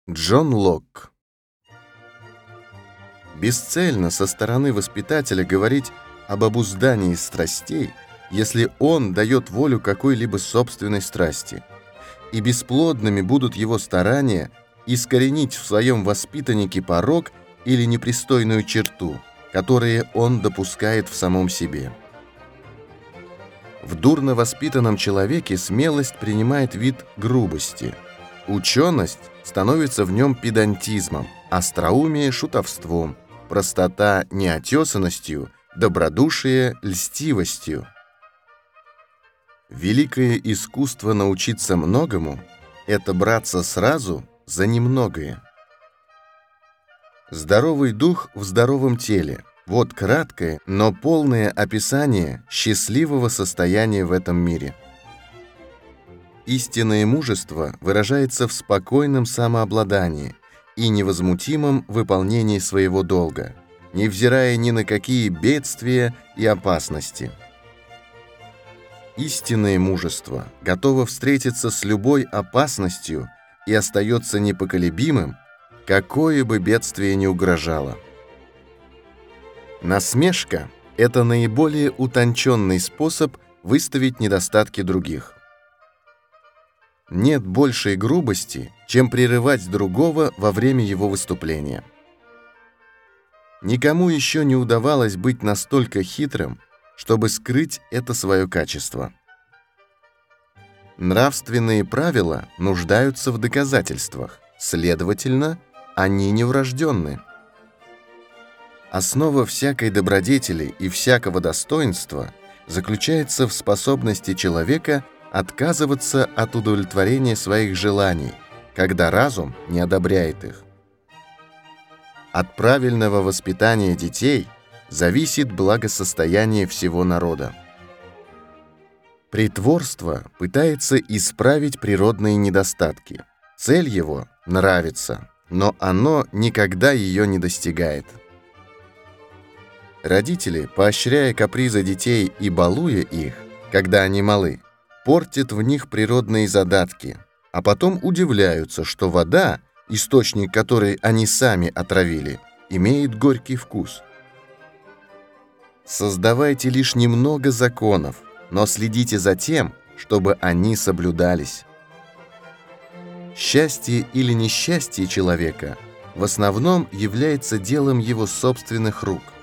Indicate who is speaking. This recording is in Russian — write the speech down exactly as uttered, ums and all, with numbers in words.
Speaker 1: Джон Локк. Бесцельно со стороны воспитателя говорить об обуздании страстей, если он дает волю какой-либо собственной страсти, и бесплодными будут его старания искоренить в своем воспитаннике порок или непристойную черту, которые он допускает в самом себе. В дурно воспитанном человеке смелость принимает вид грубости, ученость становится в нем педантизмом, остроумие – шутовством, простота – неотесанностью, добродушие – льстивостью. Великое искусство научиться многому – это браться сразу за немногое. Здоровый дух в здоровом теле – вот краткое, но полное описание счастливого состояния в этом мире. Истинное мужество выражается в спокойном самообладании и невозмутимом выполнении своего долга, невзирая ни на какие бедствия и опасности. Истинное мужество готово встретиться с любой опасностью и остается непоколебимым, какое бы бедствие ни угрожало. Насмешка – это наиболее утонченный способ выставить недостатки других. Нет большей грубости, чем прерывать другого во время его выступления. Никому еще не удавалось быть настолько хитрым, чтобы скрыть это свое качество. Нравственные правила нуждаются в доказательствах, следовательно, они не врожденны. Основа всякой добродетели и всякого достоинства заключается в способности человека отказываться от удовлетворения своих желаний, когда разум не одобряет их. От правильного воспитания детей зависит благосостояние всего народа. Притворство пытается исправить природные недостатки. Цель его – нравится, но оно никогда ее не достигает. Родители, поощряя капризы детей и балуя их, когда они малы, портят в них природные задатки, а потом удивляются, что вода, источник которой они сами отравили, имеет горький вкус. Создавайте лишь немного законов, но следите за тем, чтобы они соблюдались. Счастье или несчастье человека в основном является делом его собственных рук.